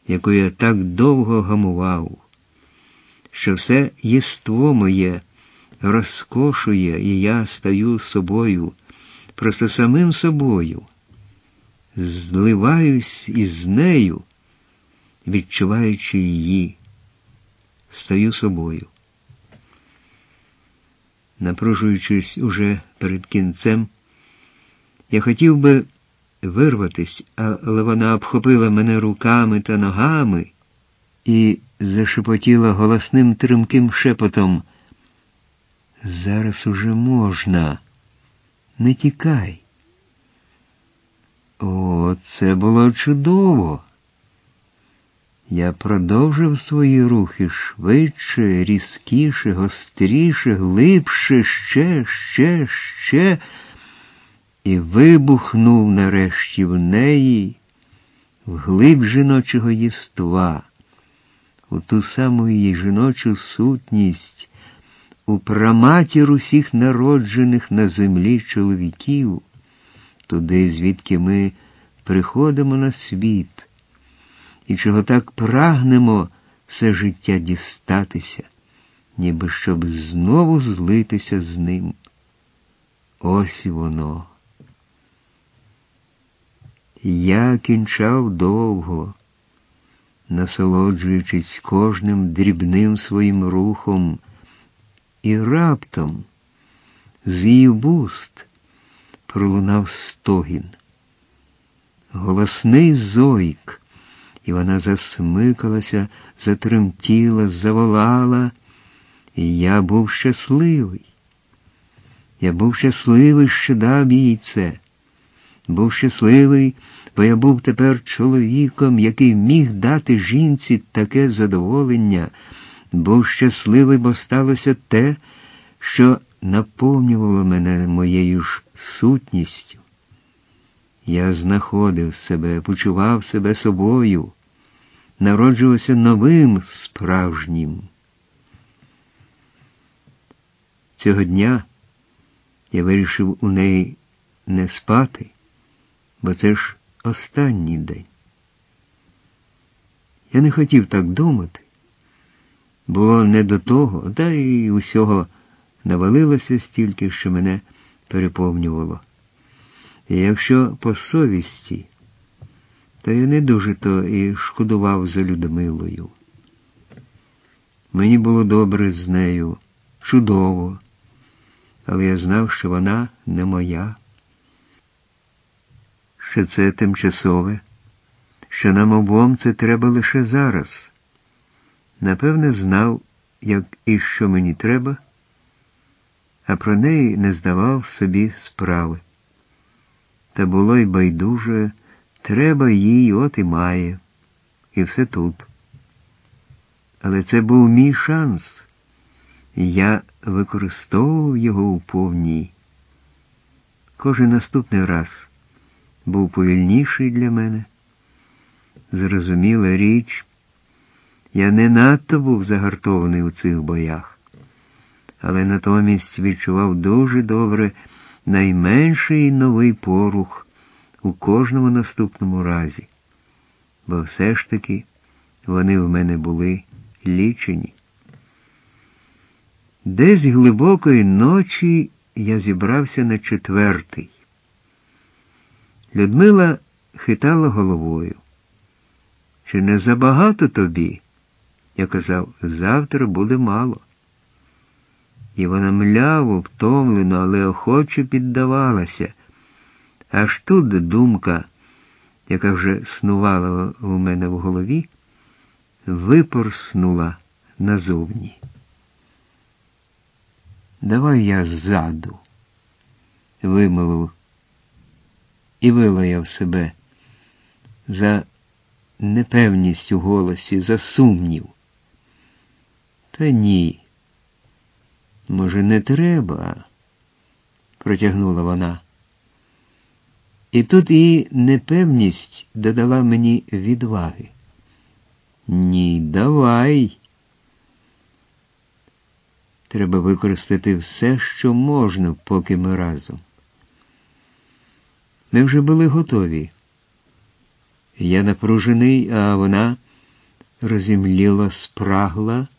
яку я так довго гамував, що все єство моє розкошує, і я стаю собою, просто самим собою, зливаюсь із нею, відчуваючи її, стаю собою. Напружуючись уже перед кінцем, я хотів би вирватись, але вона обхопила мене руками та ногами і зашепотіла голосним тримким шепотом: «Зараз уже можна, не тікай». О, це було чудово! Я продовжив свої рухи швидше, різкіше, гостріше, глибше, ще, і вибухнув нарешті в неї, в глиб жіночого єства, у ту саму її жіночу сутність, у праматір усіх народжених на землі чоловіків, туди, звідки ми приходимо на світ, і чого так прагнемо все життя дістатися, ніби щоб знову злитися з ним. Ось воно. Я кінчав довго, насолоджуючись кожним дрібним своїм рухом, і раптом з її вуст пролунав стогін. Голосний зойк, і вона засмикалася, затремтіла, заволала, і я був щасливий. Я був щасливий, що дав їй це. Був щасливий, бо я був тепер чоловіком, який міг дати жінці таке задоволення. Був щасливий, бо сталося те, що наповнювало мене моєю ж сутністю. Я знаходив себе, почував себе собою, народжувався новим справжнім. Цього дня я вирішив у неї не спати, бо це ж останній день. Я не хотів так думати. Було не до того, та й усього навалилося стільки, що мене переповнювало. І якщо по совісті, то я не дуже-то і шкодував за Людмилою. Мені було добре з нею, чудово, але я знав, що вона не моя, що це тимчасове, що нам обом це треба лише зараз. Напевне, знав, як і що мені треба, а про неї не здавав собі справи. Та було й байдуже, треба їй, от і має, і все тут. Але це був мій шанс, і я використовував його у повній. Кожен наступний раз був повільніший для мене. Зрозуміла річ, я не надто був загартований у цих боях, але натомість відчував дуже добре найменший новий порух у кожному наступному разі, бо все ж таки вони в мене були лічені. Десь глибокої ночі я зібрався на 4-й. Людмила хитала головою. «Чи не забагато тобі?» Я казав, «Завтра буде мало». І вона мляво, втомлено, але охоче піддавалася. Аж тут думка, яка вже снувала у мене в голові, випорснула назовні. «Давай я ззаду», – вимовив і вилаяв себе за непевність у голосі, за сумнів. «Та ні, може, не треба», – протягнула вона. І тут її непевність додала мені відваги. «Ні, давай. Треба використати все, що можна, поки ми разом». Ми вже були готові. Я напружений, а вона розімліла, спрагла,